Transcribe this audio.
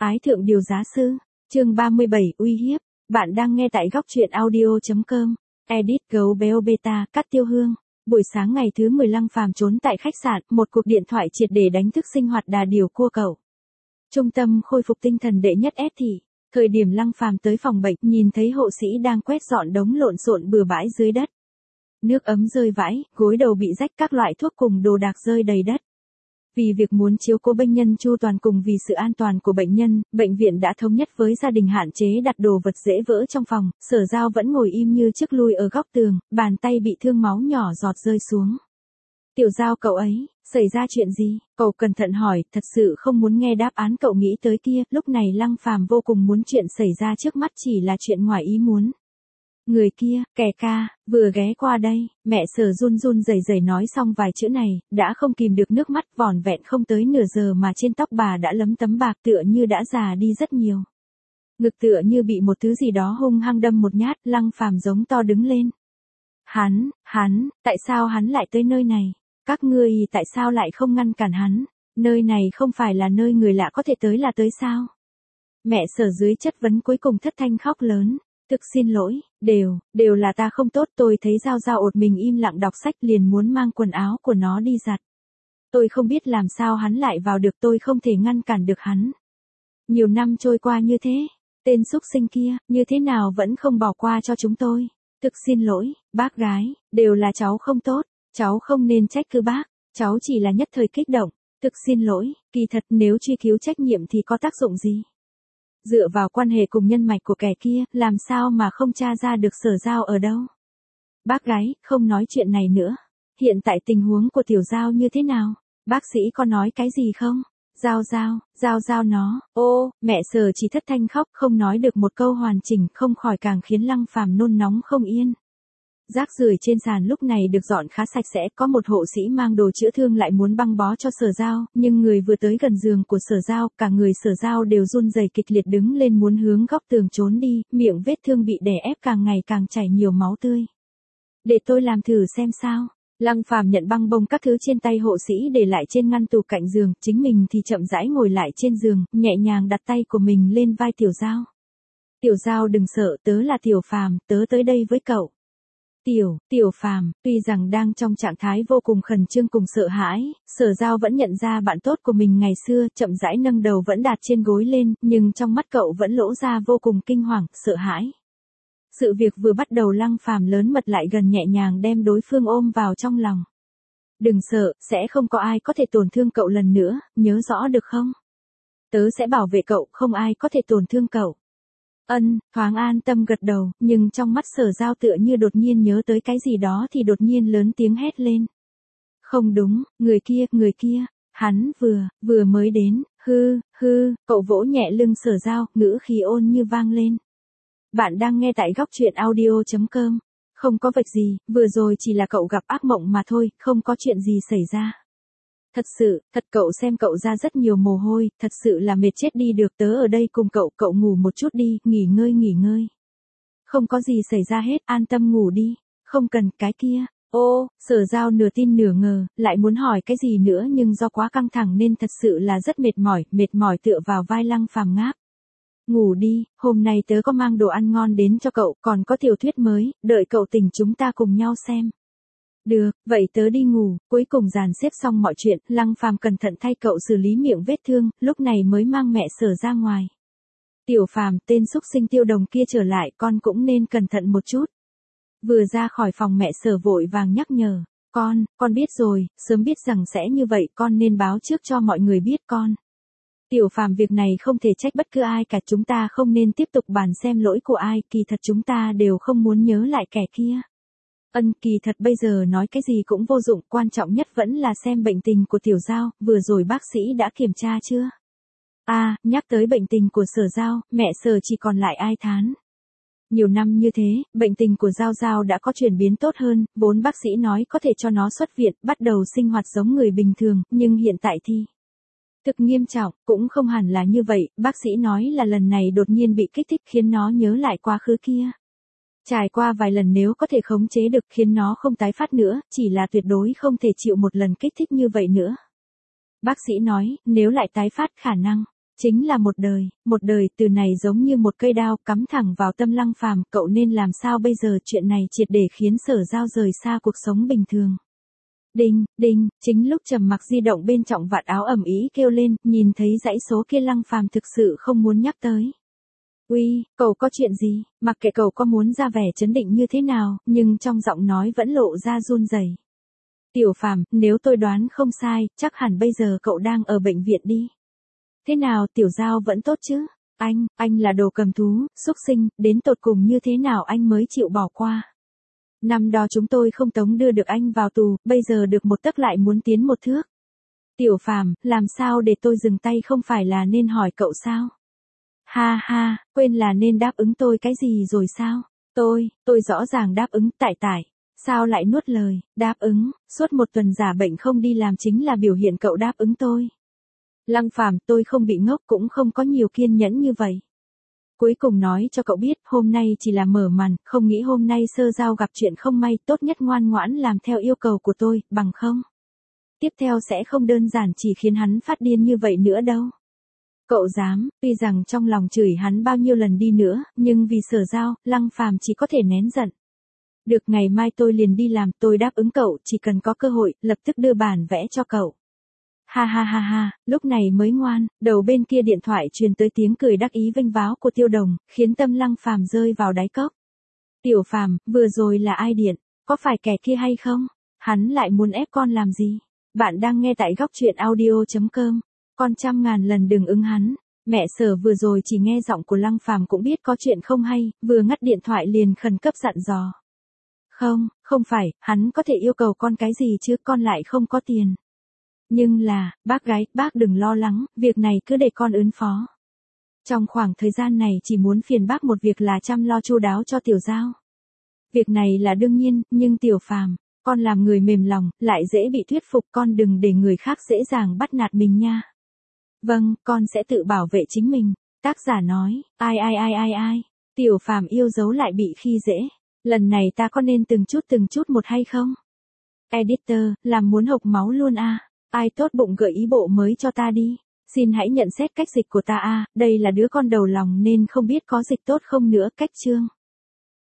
Ái thượng điều giá sư, chương 37 uy hiếp, bạn đang nghe tại góc truyện audio.com, edit gấu béo beta, cắt tiêu hương. Buổi sáng ngày thứ 10 Lăng Phàm trốn tại khách sạn, một cuộc điện thoại triệt để đánh thức sinh hoạt đà điểu cua cẩu. Trung tâm khôi phục tinh thần đệ nhất S thị, thời điểm Lăng Phàm tới phòng bệnh, nhìn thấy hộ sĩ đang quét dọn đống lộn xộn bừa bãi dưới đất. Nước ấm rơi vãi, gối đầu bị rách, các loại thuốc cùng đồ đạc rơi đầy đất. Vì việc muốn chiếu cố bệnh nhân chu toàn cùng vì sự an toàn của bệnh nhân, bệnh viện đã thống nhất với gia đình hạn chế đặt đồ vật dễ vỡ trong phòng. Sở Giao vẫn ngồi im như chiếc lui ở góc tường, bàn tay bị thương máu nhỏ giọt rơi xuống. Tiểu Giao cậu ấy, xảy ra chuyện gì? Cậu cẩn thận hỏi, thật sự không muốn nghe đáp án cậu nghĩ tới kia. Lúc này Lăng Phàm vô cùng muốn chuyện xảy ra trước mắt chỉ là chuyện ngoài ý muốn. Người kia, kẻ ca, vừa ghé qua đây, mẹ Sở run run rẩy rẩy nói xong vài chữ này, đã không kìm được nước mắt, vỏn vẹn không tới nửa giờ mà trên tóc bà đã lấm tấm bạc, tựa như đã già đi rất nhiều. Ngực tựa như bị một thứ gì đó hung hăng đâm một nhát. Lăng Phàm giống to đứng lên. Hắn, tại sao hắn lại tới nơi này? Các ngươi tại sao lại không ngăn cản hắn? Nơi này không phải là nơi người lạ có thể tới là tới sao? Mẹ Sở dưới chất vấn cuối cùng thất thanh khóc lớn. Thực xin lỗi, đều là ta không tốt. Tôi thấy Giao Giao ột mình im lặng đọc sách, liền muốn mang quần áo của nó đi giặt. Tôi không biết làm sao hắn lại vào được, tôi không thể ngăn cản được hắn. Nhiều năm trôi qua như thế, tên súc sinh kia, như thế nào vẫn không bỏ qua cho chúng tôi. Thực xin lỗi, bác gái, đều là cháu không tốt, cháu không nên trách cứ bác, cháu chỉ là nhất thời kích động. Thực xin lỗi, kỳ thật nếu truy cứu trách nhiệm thì có tác dụng gì? Dựa vào quan hệ cùng nhân mạch của kẻ kia, làm sao mà không tra ra được Sở Giao ở đâu? Bác gái, không nói chuyện này nữa. Hiện tại tình huống của Tiểu Giao như thế nào? Bác sĩ có nói cái gì không? Giao nó, mẹ Sở chỉ thất thanh khóc, không nói được một câu hoàn chỉnh, không khỏi càng khiến Lăng Phàm nôn nóng không yên. Rác rưởi trên sàn lúc này được dọn khá sạch sẽ, có một hộ sĩ mang đồ chữa thương lại muốn băng bó cho Sở Giao, nhưng người vừa tới gần giường của Sở Giao, cả người Sở Giao đều run rẩy kịch liệt đứng lên muốn hướng góc tường trốn đi, miệng vết thương bị đè ép càng ngày càng chảy nhiều máu tươi. Để tôi làm thử xem sao. Lăng Phàm nhận băng bông các thứ trên tay hộ sĩ để lại trên ngăn tủ cạnh giường, chính mình thì chậm rãi ngồi lại trên giường, nhẹ nhàng đặt tay của mình lên vai Tiểu Giao. Tiểu Giao đừng sợ, tớ là Tiểu Phàm, tớ tới đây với cậu. Tiểu Phàm, tuy rằng đang trong trạng thái vô cùng khẩn trương cùng sợ hãi, Sở Giao vẫn nhận ra bạn tốt của mình ngày xưa, chậm rãi nâng đầu vẫn đặt trên gối lên, nhưng trong mắt cậu vẫn lỗ ra vô cùng kinh hoàng, sợ hãi. Sự việc vừa bắt đầu Lăng Phàm lớn mật lại gần nhẹ nhàng đem đối phương ôm vào trong lòng. Đừng sợ, sẽ không có ai có thể tổn thương cậu lần nữa, nhớ rõ được không? Tớ sẽ bảo vệ cậu, không ai có thể tổn thương cậu. Thoáng an tâm gật đầu, nhưng trong mắt Sở Giao tựa như đột nhiên nhớ tới cái gì đó thì đột nhiên lớn tiếng hét lên. Không đúng, người kia, hắn vừa mới đến, cậu vỗ nhẹ lưng Sở Giao, ngữ khí ôn như vang lên. Bạn đang nghe tại góc truyện audio.com, không có việc gì, vừa rồi chỉ là cậu gặp ác mộng mà thôi, không có chuyện gì xảy ra. Thật cậu xem cậu ra rất nhiều mồ hôi, thật sự là mệt chết đi được, tớ ở đây cùng cậu ngủ một chút đi, nghỉ ngơi. Không có gì xảy ra hết, an tâm ngủ đi, không cần cái kia. Sở Giao nửa tin nửa ngờ, lại muốn hỏi cái gì nữa nhưng do quá căng thẳng nên thật sự là rất mệt mỏi tựa vào vai Lăng Phàm ngáp. Ngủ đi, hôm nay tớ có mang đồ ăn ngon đến cho cậu, còn có tiểu thuyết mới, đợi cậu tỉnh chúng ta cùng nhau xem. Được, vậy tớ đi ngủ. Cuối cùng dàn xếp xong mọi chuyện, Lăng Phàm cẩn thận thay cậu xử lý miệng vết thương, lúc này mới mang mẹ Sở ra ngoài. Tiểu Phàm, tên xúc sinh Tiêu Đồng kia trở lại, con cũng nên cẩn thận một chút. Vừa ra khỏi phòng mẹ Sở vội vàng nhắc nhở. Con biết rồi, sớm biết rằng sẽ như vậy, con nên báo trước cho mọi người biết con. Tiểu Phàm, việc này không thể trách bất cứ ai cả, chúng ta không nên tiếp tục bàn xem lỗi của ai, kỳ thật chúng ta đều không muốn nhớ lại kẻ kia. Kỳ thật bây giờ nói cái gì cũng vô dụng, quan trọng nhất vẫn là xem bệnh tình của Tiểu Giao, vừa rồi bác sĩ đã kiểm tra chưa? Nhắc tới bệnh tình của Sở Giao, mẹ Sở chỉ còn lại ai thán. Nhiều năm như thế, bệnh tình của Giao Giao đã có chuyển biến tốt hơn, vốn bác sĩ nói có thể cho nó xuất viện, bắt đầu sinh hoạt giống người bình thường, nhưng hiện tại thì thực nghiêm trọng, cũng không hẳn là như vậy, bác sĩ nói là lần này đột nhiên bị kích thích khiến nó nhớ lại quá khứ kia. Trải qua vài lần nếu có thể khống chế được khiến nó không tái phát nữa, chỉ là tuyệt đối không thể chịu một lần kích thích như vậy nữa. Bác sĩ nói, nếu lại tái phát khả năng Chính là một đời từ này giống như một cây đao cắm thẳng vào tâm Lăng Phàm, cậu nên làm sao bây giờ, chuyện này triệt để khiến Sở Giao rời xa cuộc sống bình thường. Đinh, đinh, chính lúc trầm mặc di động bên trọng vạt áo ầm ĩ kêu lên, nhìn thấy dãy số kia Lăng Phàm thực sự không muốn nhắc tới. Uy, cậu có chuyện gì, mặc kệ cậu có muốn ra vẻ trấn định như thế nào, nhưng trong giọng nói vẫn lộ ra run rẩy. Tiểu Phàm, nếu tôi đoán không sai, chắc hẳn bây giờ cậu đang ở bệnh viện đi. Thế nào, Tiểu Giao vẫn tốt chứ? Anh là đồ cầm thú, xúc sinh, đến tột cùng như thế nào anh mới chịu bỏ qua? Năm đó chúng tôi không tống đưa được anh vào tù, bây giờ được một tấc lại muốn tiến một thước. Tiểu Phàm, làm sao để tôi dừng tay không phải là nên hỏi cậu sao? Ha ha, quên là nên đáp ứng tôi cái gì rồi sao? Tôi rõ ràng đáp ứng, tại. Sao lại nuốt lời, đáp ứng, suốt một tuần giả bệnh không đi làm chính là biểu hiện cậu đáp ứng tôi. Lăng Phàm, tôi không bị ngốc cũng không có nhiều kiên nhẫn như vậy. Cuối cùng nói cho cậu biết, hôm nay chỉ là mở màn, không nghĩ hôm nay Sơ Giao gặp chuyện không may, tốt nhất ngoan ngoãn làm theo yêu cầu của tôi, bằng không. Tiếp theo sẽ không đơn giản chỉ khiến hắn phát điên như vậy nữa đâu. Cậu dám, tuy rằng trong lòng chửi hắn bao nhiêu lần đi nữa, nhưng vì Sở Giao, Lăng Phàm chỉ có thể nén giận. Được, ngày mai tôi liền đi làm, tôi đáp ứng cậu, chỉ cần có cơ hội, lập tức đưa bản vẽ cho cậu. Ha, lúc này mới ngoan, đầu bên kia điện thoại truyền tới tiếng cười đắc ý vênh váo của Tiêu Đồng, khiến tâm Lăng Phàm rơi vào đáy cốc. Tiểu Phàm, vừa rồi là ai điện, có phải kẻ kia hay không? Hắn lại muốn ép con làm gì? Bạn đang nghe tại góc truyện audio.com. Con 100.000 lần đừng ứng hắn. Mẹ Sở vừa rồi chỉ nghe giọng của Lăng Phàm cũng biết có chuyện không hay, vừa ngắt điện thoại liền khẩn cấp dặn dò. Không phải, hắn có thể yêu cầu con cái gì chứ, con lại không có tiền. Nhưng là, bác gái, bác đừng lo lắng, việc này cứ để con ứng phó. Trong khoảng thời gian này chỉ muốn phiền bác một việc là chăm lo chu đáo cho Tiểu Giao. Việc này là đương nhiên, nhưng Tiểu Phàm, con làm người mềm lòng, lại dễ bị thuyết phục, con đừng để người khác dễ dàng bắt nạt mình nha. Vâng, con sẽ tự bảo vệ chính mình. Tác giả nói, ai. Tiểu Phàm yêu dấu lại bị khi dễ. Lần này ta có nên từng chút một hay không? Editor, làm muốn hộc máu luôn à. Ai tốt bụng gợi ý bộ mới cho ta đi. Xin hãy nhận xét cách dịch của ta à, đây là đứa con đầu lòng nên không biết có dịch tốt không nữa, cách chương.